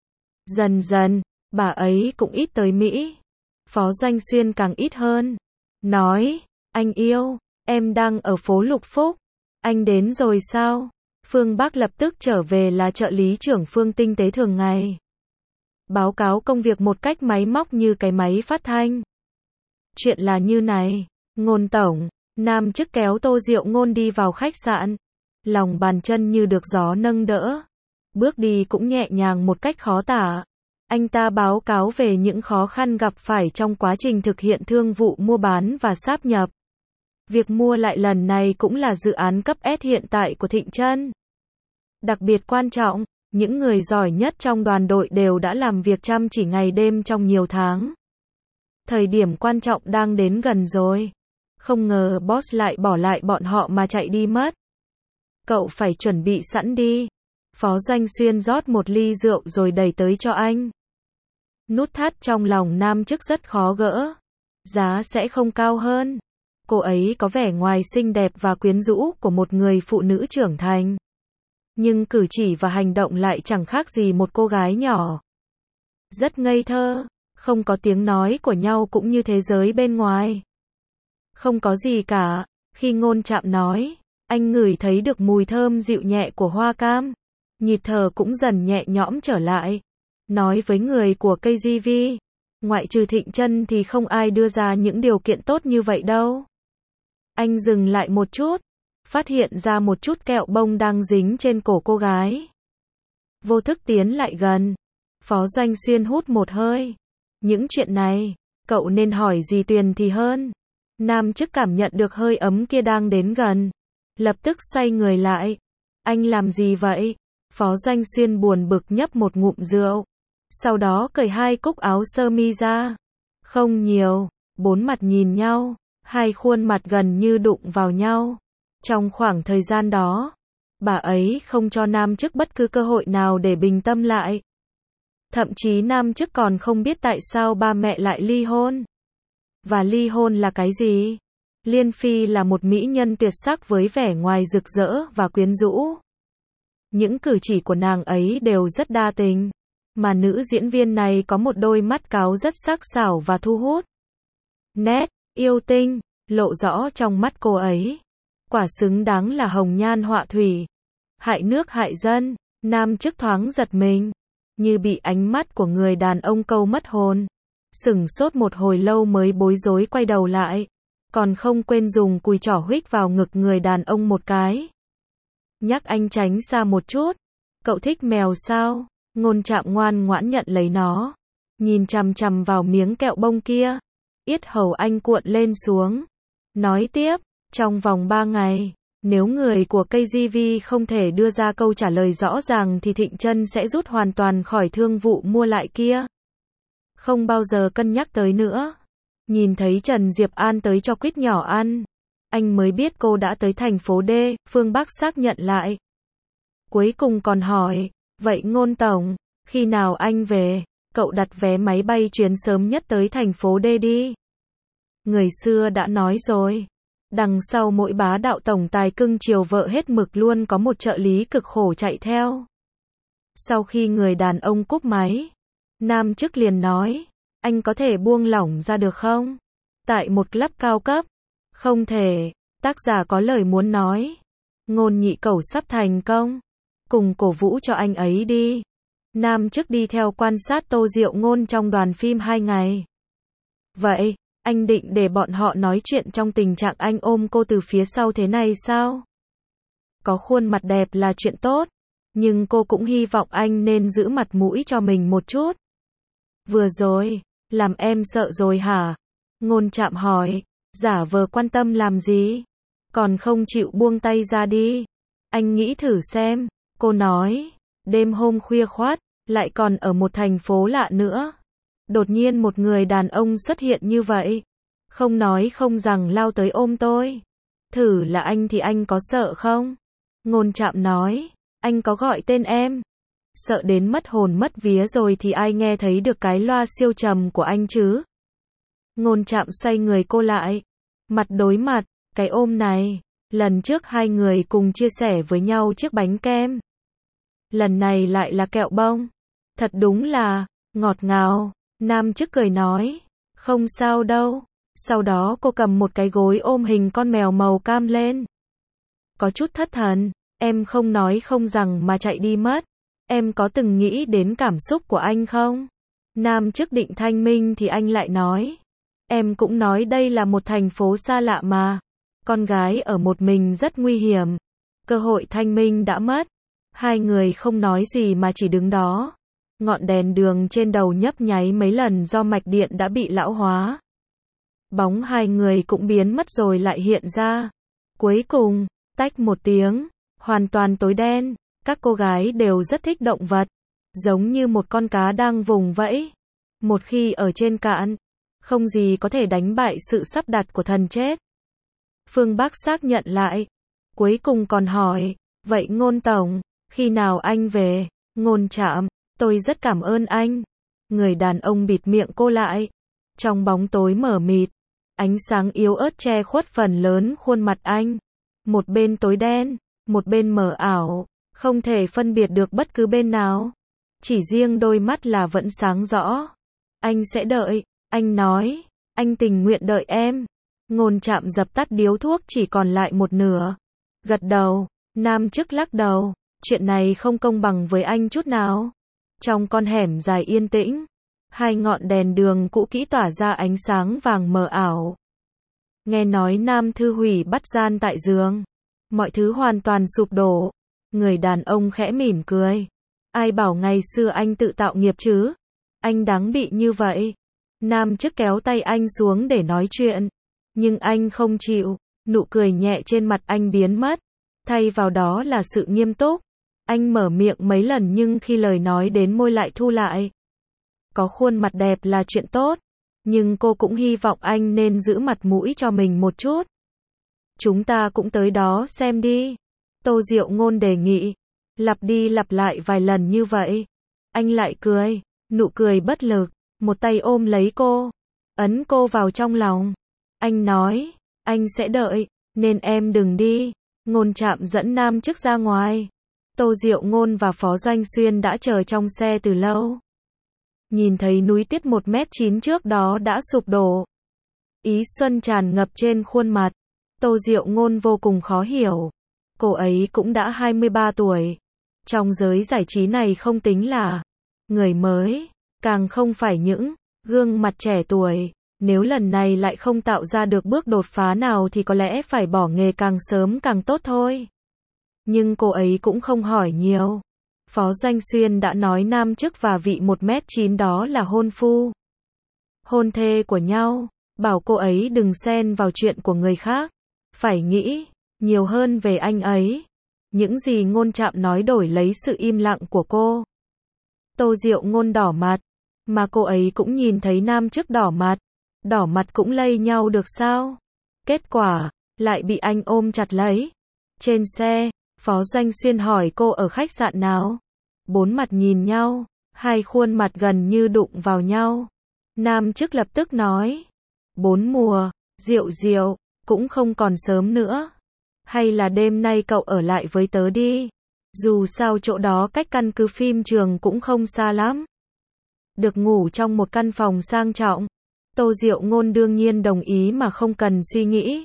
Dần dần, bà ấy cũng ít tới Mỹ. Phó Doanh Xuyên càng ít hơn. Nói, anh yêu, em đang ở phố Lục Phúc. Anh đến rồi sao? Phương Bắc lập tức trở về là trợ lý trưởng Phương Tinh tế thường ngày. Báo cáo công việc một cách máy móc như cái máy phát thanh. Chuyện là như này, Ngôn tổng, Nam Chức kéo Tô Diệu Ngôn đi vào khách sạn. Lòng bàn chân như được gió nâng đỡ. Bước đi cũng nhẹ nhàng một cách khó tả. Anh ta báo cáo về những khó khăn gặp phải trong quá trình thực hiện thương vụ mua bán và sáp nhập. Việc mua lại lần này cũng là dự án cấp S hiện tại của Thịnh Chân. Đặc biệt quan trọng, những người giỏi nhất trong đoàn đội đều đã làm việc chăm chỉ ngày đêm trong nhiều tháng. Thời điểm quan trọng đang đến gần rồi. Không ngờ boss lại bỏ lại bọn họ mà chạy đi mất. Cậu phải chuẩn bị sẵn đi. Phó Doanh Xuyên rót một ly rượu rồi đẩy tới cho anh. Nút thắt trong lòng nam chức rất khó gỡ. Giá sẽ không cao hơn. Cô ấy có vẻ ngoài xinh đẹp và quyến rũ của một người phụ nữ trưởng thành. Nhưng cử chỉ và hành động lại chẳng khác gì một cô gái nhỏ. Rất ngây thơ, không có tiếng nói của nhau cũng như thế giới bên ngoài. Không có gì cả, khi Ngôn Trạm nói, anh ngửi thấy được mùi thơm dịu nhẹ của hoa cam. Nhịp thở cũng dần nhẹ nhõm trở lại. Nói với người của KGV, ngoại trừ Thịnh Chân thì không ai đưa ra những điều kiện tốt như vậy đâu. Anh dừng lại một chút, phát hiện ra một chút kẹo bông đang dính trên cổ cô gái. Vô thức tiến lại gần. Phó Doanh Xuyên hút một hơi. Những chuyện này, cậu nên hỏi dì Tuyền thì hơn. Nam chức cảm nhận được hơi ấm kia đang đến gần. Lập tức xoay người lại. Anh làm gì vậy? Phó Doanh Xuyên buồn bực nhấp một ngụm rượu. Sau đó cởi hai cúc áo sơ mi ra. Không nhiều, bốn mặt nhìn nhau. Hai khuôn mặt gần như đụng vào nhau. Trong khoảng thời gian đó, bà ấy không cho nam chức bất cứ cơ hội nào để bình tâm lại. Thậm chí nam chức còn không biết tại sao ba mẹ lại ly hôn. Và ly hôn là cái gì? Liên Phi là một mỹ nhân tuyệt sắc với vẻ ngoài rực rỡ và quyến rũ. Những cử chỉ của nàng ấy đều rất đa tình. Mà nữ diễn viên này có một đôi mắt cáo rất sắc sảo và thu hút. Nét yêu tinh lộ rõ trong mắt cô ấy. Quả xứng đáng là hồng nhan họa thủy. Hại nước hại dân. Nam chức thoáng giật mình, như bị ánh mắt của người đàn ông câu mất hồn. Sửng sốt một hồi lâu mới bối rối quay đầu lại. Còn không quên dùng cùi trỏ huých vào ngực người đàn ông một cái. Nhắc anh tránh xa một chút. Cậu thích mèo sao? Ngôn Trạm ngoan ngoãn nhận lấy nó. Nhìn chằm chằm vào miếng kẹo bông kia. Yết hầu anh cuộn lên xuống. Nói tiếp, trong vòng 3 ngày, nếu người của KGV không thể đưa ra câu trả lời rõ ràng thì Thịnh Chân sẽ rút hoàn toàn khỏi thương vụ mua lại kia. Không bao giờ cân nhắc tới nữa. Nhìn thấy Trần Diệp An tới cho quýt nhỏ ăn. Anh mới biết cô đã tới thành phố D, Phương Bắc xác nhận lại. Cuối cùng còn hỏi, vậy Ngôn Tổng, khi nào anh về, cậu đặt vé máy bay chuyến sớm nhất tới thành phố D đi. Người xưa đã nói rồi. Đằng sau mỗi bá đạo tổng tài cưng chiều vợ hết mực luôn có một trợ lý cực khổ chạy theo. Sau khi người đàn ông cúp máy, nam chức liền nói, anh có thể buông lỏng ra được không? Tại một club cao cấp. Không thể, tác giả có lời muốn nói. Ngôn Nhị Cẩu sắp thành công. Cùng cổ vũ cho anh ấy đi. Nam chức đi theo quan sát Tô Diệu Ngôn trong đoàn phim 2 ngày. Vậy, anh định để bọn họ nói chuyện trong tình trạng anh ôm cô từ phía sau thế này sao? Có khuôn mặt đẹp là chuyện tốt, nhưng cô cũng hy vọng anh nên giữ mặt mũi cho mình một chút. Vừa rồi, làm em sợ rồi hả? Ngôn Trạm hỏi, giả vờ quan tâm làm gì? Còn không chịu buông tay ra đi. Anh nghĩ thử xem, cô nói, đêm hôm khuya khoắt, lại còn ở một thành phố lạ nữa. Đột nhiên một người đàn ông xuất hiện như vậy. Không nói không rằng lao tới ôm tôi. Thử là anh thì anh có sợ không? Ngôn Trạm nói, anh có gọi tên em. Sợ đến mất hồn mất vía rồi thì ai nghe thấy được cái loa siêu trầm của anh chứ? Ngôn Trạm xoay người cô lại. Mặt đối mặt, cái ôm này. Lần trước hai người cùng chia sẻ với nhau chiếc bánh kem. Lần này lại là kẹo bông. Thật đúng là, ngọt ngào. Nam chức cười nói, không sao đâu. Sau đó cô cầm một cái gối ôm hình con mèo màu cam lên. Có chút thất thần, em không nói không rằng mà chạy đi mất. Em có từng nghĩ đến cảm xúc của anh không? Nam chức định thanh minh thì anh lại nói. Em cũng nói đây là một thành phố xa lạ mà. Con gái ở một mình rất nguy hiểm. Cơ hội thanh minh đã mất. Hai người không nói gì mà chỉ đứng đó. Ngọn đèn đường trên đầu nhấp nháy mấy lần do mạch điện đã bị lão hóa. Bóng hai người cũng biến mất rồi lại hiện ra. Cuối cùng, tách một tiếng, hoàn toàn tối đen. Các cô gái đều rất thích động vật, giống như một con cá đang vùng vẫy. Một khi ở trên cạn, không gì có thể đánh bại sự sắp đặt của thần chết. Phương Bắc xác nhận lại. Cuối cùng còn hỏi, vậy Ngôn tổng, khi nào anh về? Ngôn Trạm, tôi rất cảm ơn anh. Người đàn ông bịt miệng cô lại. Trong bóng tối mờ mịt, ánh sáng yếu ớt che khuất phần lớn khuôn mặt anh. Một bên tối đen, một bên mờ ảo, không thể phân biệt được bất cứ bên nào. Chỉ riêng đôi mắt là vẫn sáng rõ. Anh sẽ đợi, anh nói, anh tình nguyện đợi em. Ngôn Trạm dập tắt điếu thuốc chỉ còn lại một nửa. Gật đầu, nam chức lắc đầu, chuyện này không công bằng với anh chút nào. Trong con hẻm dài yên tĩnh, hai ngọn đèn đường cũ kỹ tỏa ra ánh sáng vàng mờ ảo. Nghe nói Nam Thư hủy bắt gian tại giường. Mọi thứ hoàn toàn sụp đổ. Người đàn ông khẽ mỉm cười. Ai bảo ngày xưa anh tự tạo nghiệp chứ? Anh đáng bị như vậy. Nam chức kéo tay anh xuống để nói chuyện. Nhưng anh không chịu. Nụ cười nhẹ trên mặt anh biến mất. Thay vào đó là sự nghiêm túc. Anh mở miệng mấy lần nhưng khi lời nói đến môi lại thu lại. Có khuôn mặt đẹp là chuyện tốt. Nhưng cô cũng hy vọng anh nên giữ mặt mũi cho mình một chút. Chúng ta cũng tới đó xem đi. Tô Diệu Ngôn đề nghị. Lặp đi lặp lại vài lần như vậy. Anh lại cười. Nụ cười bất lực. Một tay ôm lấy cô. Ấn cô vào trong lòng. Anh nói. Anh sẽ đợi. Nên em đừng đi. Ngôn Trạm dẫn nam chức ra ngoài. Tô Diệu Ngôn và Phó Doanh Xuyên đã chờ trong xe từ lâu. Nhìn thấy núi tuyết 1m9 trước đó đã sụp đổ. Ý xuân tràn ngập trên khuôn mặt. Tô Diệu Ngôn vô cùng khó hiểu. Cô ấy cũng đã 23 tuổi. Trong giới giải trí này không tính là người mới, càng không phải những gương mặt trẻ tuổi. Nếu lần này lại không tạo ra được bước đột phá nào thì có lẽ phải bỏ nghề càng sớm càng tốt thôi. Nhưng cô ấy cũng không hỏi nhiều. Phó Doanh Xuyên đã nói nam chức và vị 1m9 đó là hôn phu, hôn thê của nhau. Bảo cô ấy đừng xen vào chuyện của người khác. Phải nghĩ nhiều hơn về anh ấy. Những gì Ngôn Trạm nói đổi lấy sự im lặng của cô. Tô Diệu Ngôn đỏ mặt. Mà cô ấy cũng nhìn thấy nam chức đỏ mặt. Đỏ mặt cũng lây nhau được sao? Kết quả, lại bị anh ôm chặt lấy. Trên xe, Phó Doanh Xuyên hỏi cô ở khách sạn nào. Bốn mặt nhìn nhau, hai khuôn mặt gần như đụng vào nhau. Nam chức lập tức nói. 4 mùa, Diệu Diệu, cũng không còn sớm nữa. Hay là đêm nay cậu ở lại với tớ đi. Dù sao chỗ đó cách căn cứ phim trường cũng không xa lắm. Được ngủ trong một căn phòng sang trọng. Tô Diệu Ngôn đương nhiên đồng ý mà không cần suy nghĩ.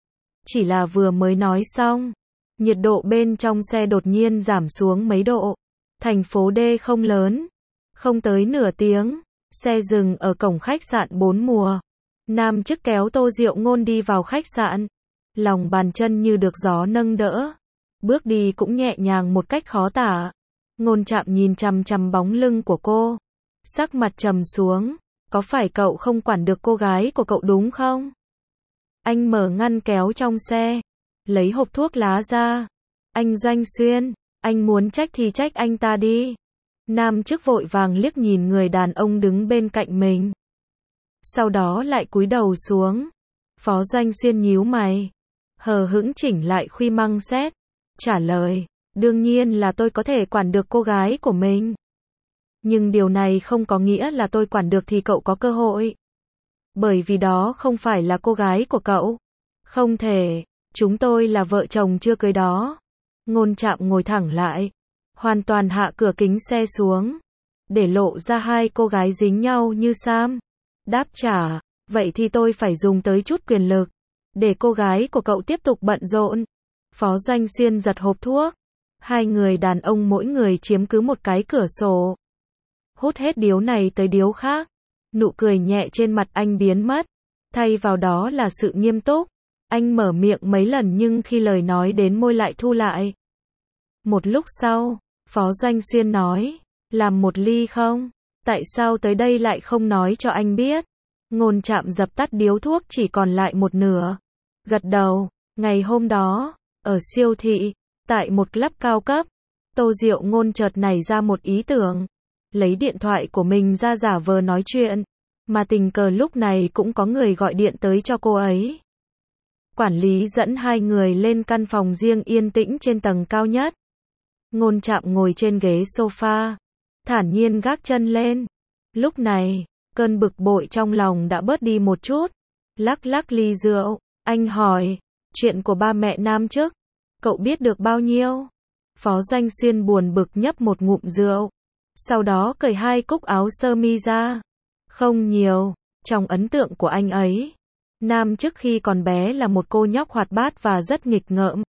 Chỉ là vừa mới nói xong, nhiệt độ bên trong xe đột nhiên giảm xuống mấy độ. Thành phố D không lớn. Không tới nửa tiếng, xe dừng ở cổng khách sạn 4 mùa. Nam chức kéo Tô Diệu Ngôn đi vào khách sạn. Lòng bàn chân như được gió nâng đỡ. Bước đi cũng nhẹ nhàng một cách khó tả. Ngôn Trạm nhìn chằm chằm bóng lưng của cô. Sắc mặt trầm xuống. Có phải cậu không quản được cô gái của cậu đúng không? Anh mở ngăn kéo trong xe. Lấy hộp thuốc lá ra. Anh Doanh Xuyên, anh muốn trách thì trách anh ta đi. Nam chức vội vàng liếc nhìn người đàn ông đứng bên cạnh mình. Sau đó lại cúi đầu xuống. Phó Doanh Xuyên nhíu mày. Hờ hững chỉnh lại khuy măng xét. Trả lời, đương nhiên là tôi có thể quản được cô gái của mình. Nhưng điều này không có nghĩa là tôi quản được thì cậu có cơ hội. Bởi vì đó không phải là cô gái của cậu. Không thể, chúng tôi là vợ chồng chưa cưới đó. Ngôn Trạm ngồi thẳng lại. Hoàn toàn hạ cửa kính xe xuống. Để lộ ra hai cô gái dính nhau như Sam. Đáp trả, vậy thì tôi phải dùng tới chút quyền lực. Để cô gái của cậu tiếp tục bận rộn. Phó Doanh Xuyên giật hộp thuốc. Hai người đàn ông mỗi người chiếm cứ một cái cửa sổ. Hút hết điếu này tới điếu khác. Nụ cười nhẹ trên mặt anh biến mất. Thay vào đó là sự nghiêm túc. Anh mở miệng mấy lần nhưng khi lời nói đến môi lại thu lại. Một lúc sau, Phó Doanh Xuyên nói. Làm một ly không? Tại sao tới đây lại không nói cho anh biết? Ngôn Trạm dập tắt điếu thuốc chỉ còn lại một nửa. Gật đầu, ngày hôm đó, ở siêu thị, tại một club cao cấp, Tô Diệu Ngôn chợt nảy ra một ý tưởng. Lấy điện thoại của mình ra giả vờ nói chuyện. Mà tình cờ lúc này cũng có người gọi điện tới cho cô ấy. Quản lý dẫn hai người lên căn phòng riêng yên tĩnh trên tầng cao nhất. Ngôn Trạm ngồi trên ghế sofa, thản nhiên gác chân lên. Lúc này, cơn bực bội trong lòng đã bớt đi một chút. Lắc lắc ly rượu, anh hỏi, chuyện của ba mẹ Nam Chức, cậu biết được bao nhiêu? Phó Doanh Xuyên buồn bực nhấp một ngụm rượu, sau đó cởi hai cúc áo sơ mi ra. Không nhiều, trong ấn tượng của anh ấy, Nam Chức khi còn bé là một cô nhóc hoạt bát và rất nghịch ngợm.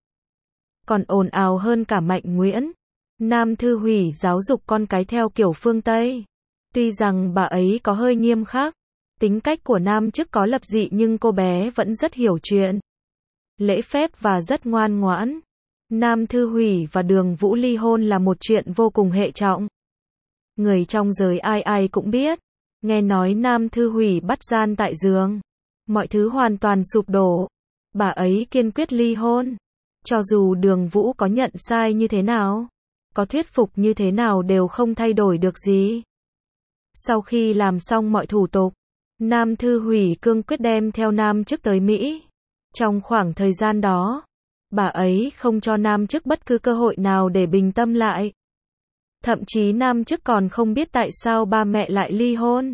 Còn ồn ào hơn cả Mạnh Nguyễn. Nam Thư Hủy giáo dục con cái theo kiểu phương Tây. Tuy rằng bà ấy có hơi nghiêm khắc, tính cách của Nam Chức có lập dị nhưng cô bé vẫn rất hiểu chuyện, lễ phép và rất ngoan ngoãn. Nam Thư Hủy và Đường Vũ ly hôn là một chuyện vô cùng hệ trọng. Người trong giới ai ai cũng biết. Nghe nói Nam Thư Hủy bắt gian tại giường, mọi thứ hoàn toàn sụp đổ. Bà ấy kiên quyết ly hôn. Cho dù Đường Vũ có nhận sai như thế nào, có thuyết phục như thế nào đều không thay đổi được gì. Sau khi làm xong mọi thủ tục, Nam Thư Hủy cương quyết đem theo Nam Chức tới Mỹ. Trong khoảng thời gian đó, bà ấy không cho Nam Chức bất cứ cơ hội nào để bình tâm lại. Thậm chí Nam Chức còn không biết tại sao ba mẹ lại ly hôn.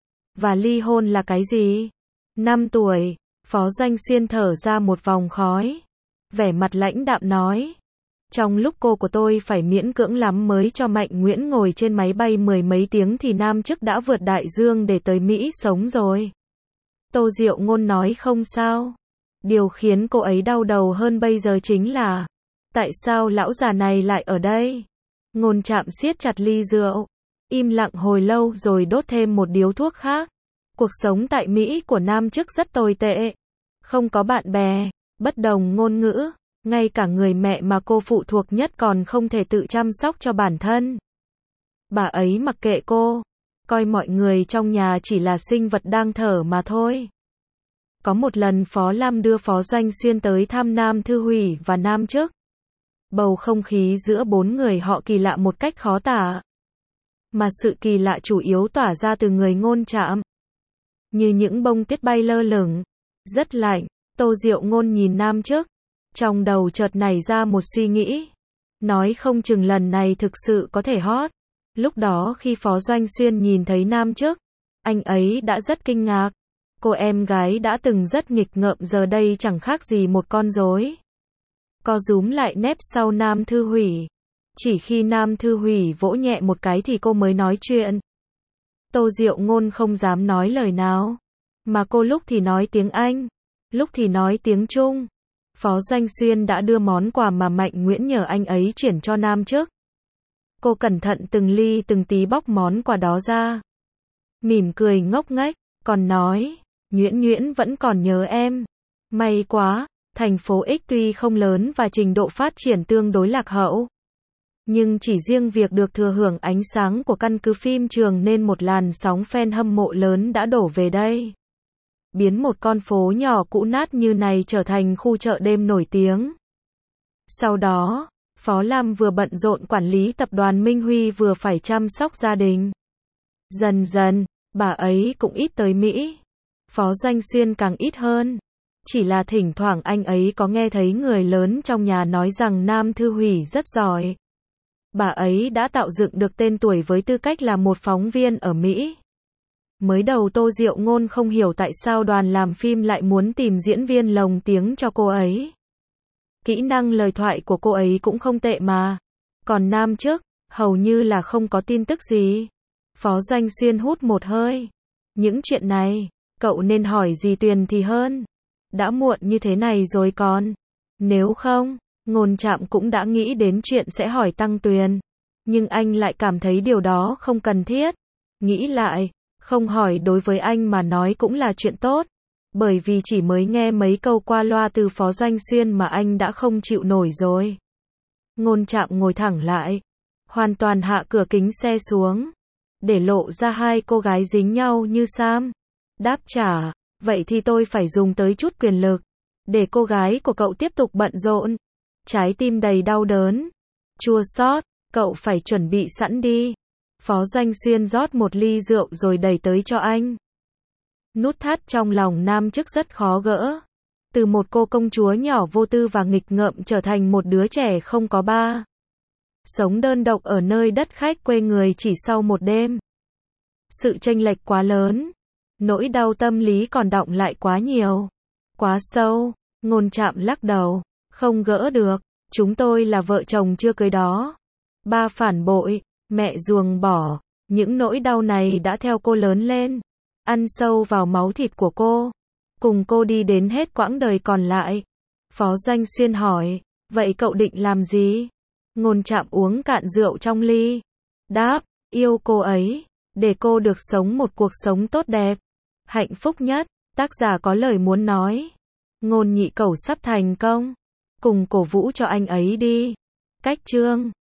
Và ly hôn là cái gì? 5 tuổi, Phó Doanh Xuyên thở ra một vòng khói. Vẻ mặt lãnh đạm nói. Trong lúc cô của tôi phải miễn cưỡng lắm mới cho Mạnh Nguyễn ngồi trên máy bay 10 mấy tiếng thì Nam Chức đã vượt đại dương để tới Mỹ sống rồi. Tô Diệu Ngôn nói không sao. Điều khiến cô ấy đau đầu hơn bây giờ chính là, tại sao lão già này lại ở đây? Ngôn Trạm siết chặt ly rượu, im lặng hồi lâu rồi đốt thêm một điếu thuốc khác. Cuộc sống tại Mỹ của Nam Chức rất tồi tệ. Không có bạn bè, bất đồng ngôn ngữ, ngay cả người mẹ mà cô phụ thuộc nhất còn không thể tự chăm sóc cho bản thân. Bà ấy mặc kệ cô, coi mọi người trong nhà chỉ là sinh vật đang thở mà thôi. Có một lần Phó Lam đưa Phó Doanh Xuyên tới thăm Nam Thư Hủy và Nam Chức. Bầu không khí giữa bốn người họ kỳ lạ một cách khó tả. Mà sự kỳ lạ chủ yếu tỏa ra từ người Ngôn Trạm. Như những bông tuyết bay lơ lửng. Rất lạnh, Tô Diệu Ngôn nhìn Nam Chức. Trong đầu chợt nảy ra một suy nghĩ. Nói không chừng lần này thực sự có thể hot. Lúc đó khi Phó Doanh Xuyên nhìn thấy Nam Chức, anh ấy đã rất kinh ngạc. Cô em gái đã từng rất nghịch ngợm giờ đây chẳng khác gì một con rối. Co rúm lại nép sau Nam Thư Hủy. Chỉ khi Nam Thư Hủy vỗ nhẹ một cái thì cô mới nói chuyện. Tô Diệu Ngôn không dám nói lời nào. Mà cô lúc thì nói tiếng Anh, lúc thì nói tiếng Trung. Phó Doanh Xuyên đã đưa món quà mà Mạnh Nguyễn nhờ anh ấy chuyển cho Nam Chức. Cô cẩn thận từng ly từng tí bóc món quà đó ra. Mỉm cười ngốc nghếch, còn nói, Nguyễn vẫn còn nhớ em. May quá, thành phố X tuy không lớn và trình độ phát triển tương đối lạc hậu. Nhưng chỉ riêng việc được thừa hưởng ánh sáng của căn cứ phim trường nên một làn sóng fan hâm mộ lớn đã đổ về đây. Biến một con phố nhỏ cũ nát như này trở thành khu chợ đêm nổi tiếng. Sau đó, Phó Lam vừa bận rộn quản lý tập đoàn Minh Huy vừa phải chăm sóc gia đình. Dần dần, bà ấy cũng ít tới Mỹ. Phó Doanh Xuyên càng ít hơn. Chỉ là thỉnh thoảng anh ấy có nghe thấy người lớn trong nhà nói rằng Nam Thư Hủy rất giỏi. Bà ấy đã tạo dựng được tên tuổi với tư cách là một phóng viên ở Mỹ. Mới đầu Tô Diệu Ngôn không hiểu tại sao đoàn làm phim lại muốn tìm diễn viên lồng tiếng cho cô ấy. Kỹ năng lời thoại của cô ấy cũng không tệ mà. Còn Nam Chức, hầu như là không có tin tức gì. Phó Doanh Xuyên hút một hơi. Những chuyện này, cậu nên hỏi dì Tuyền thì hơn. Đã muộn như thế này rồi còn. Nếu không, Ngôn Trạm cũng đã nghĩ đến chuyện sẽ hỏi Tăng Tuyền. Nhưng anh lại cảm thấy điều đó không cần thiết. Nghĩ lại, không hỏi đối với anh mà nói cũng là chuyện tốt. Bởi vì chỉ mới nghe mấy câu qua loa từ Phó Doanh Xuyên mà anh đã không chịu nổi rồi. Ngôn Trạm ngồi thẳng lại. hoàn toàn hạ cửa kính xe xuống, để lộ ra hai cô gái dính nhau như Sam. Đáp trả, vậy thì tôi phải dùng tới chút quyền lực, để cô gái của cậu tiếp tục bận rộn. Trái tim đầy đau đớn, chua xót, cậu phải chuẩn bị sẵn đi. Phó Doanh Xuyên rót một ly rượu rồi đẩy tới cho anh. Nút thắt trong lòng Nam Chức rất khó gỡ. Từ một cô công chúa nhỏ vô tư và nghịch ngợm trở thành một đứa trẻ không có ba. Sống đơn độc ở nơi đất khách quê người chỉ sau một đêm. Sự chênh lệch quá lớn. Nỗi đau tâm lý còn đọng lại quá nhiều. Quá sâu. Ngôn Trạm lắc đầu. Không gỡ được. Chúng tôi là vợ chồng chưa cưới đó. Ba phản bội, mẹ ruồng bỏ. Những nỗi đau này đã theo cô lớn lên. Ăn sâu vào máu thịt của cô. Cùng cô đi đến hết quãng đời còn lại. Phó Doanh Xuyên hỏi. Vậy cậu định làm gì? Ngôn Trạm uống cạn rượu trong ly. Đáp, yêu cô ấy. Để cô được sống một cuộc sống tốt đẹp. Hạnh phúc nhất. Tác giả có lời muốn nói. Ngôn Nhị Cẩu sắp thành công. Cùng cổ vũ cho anh ấy đi. Cách chương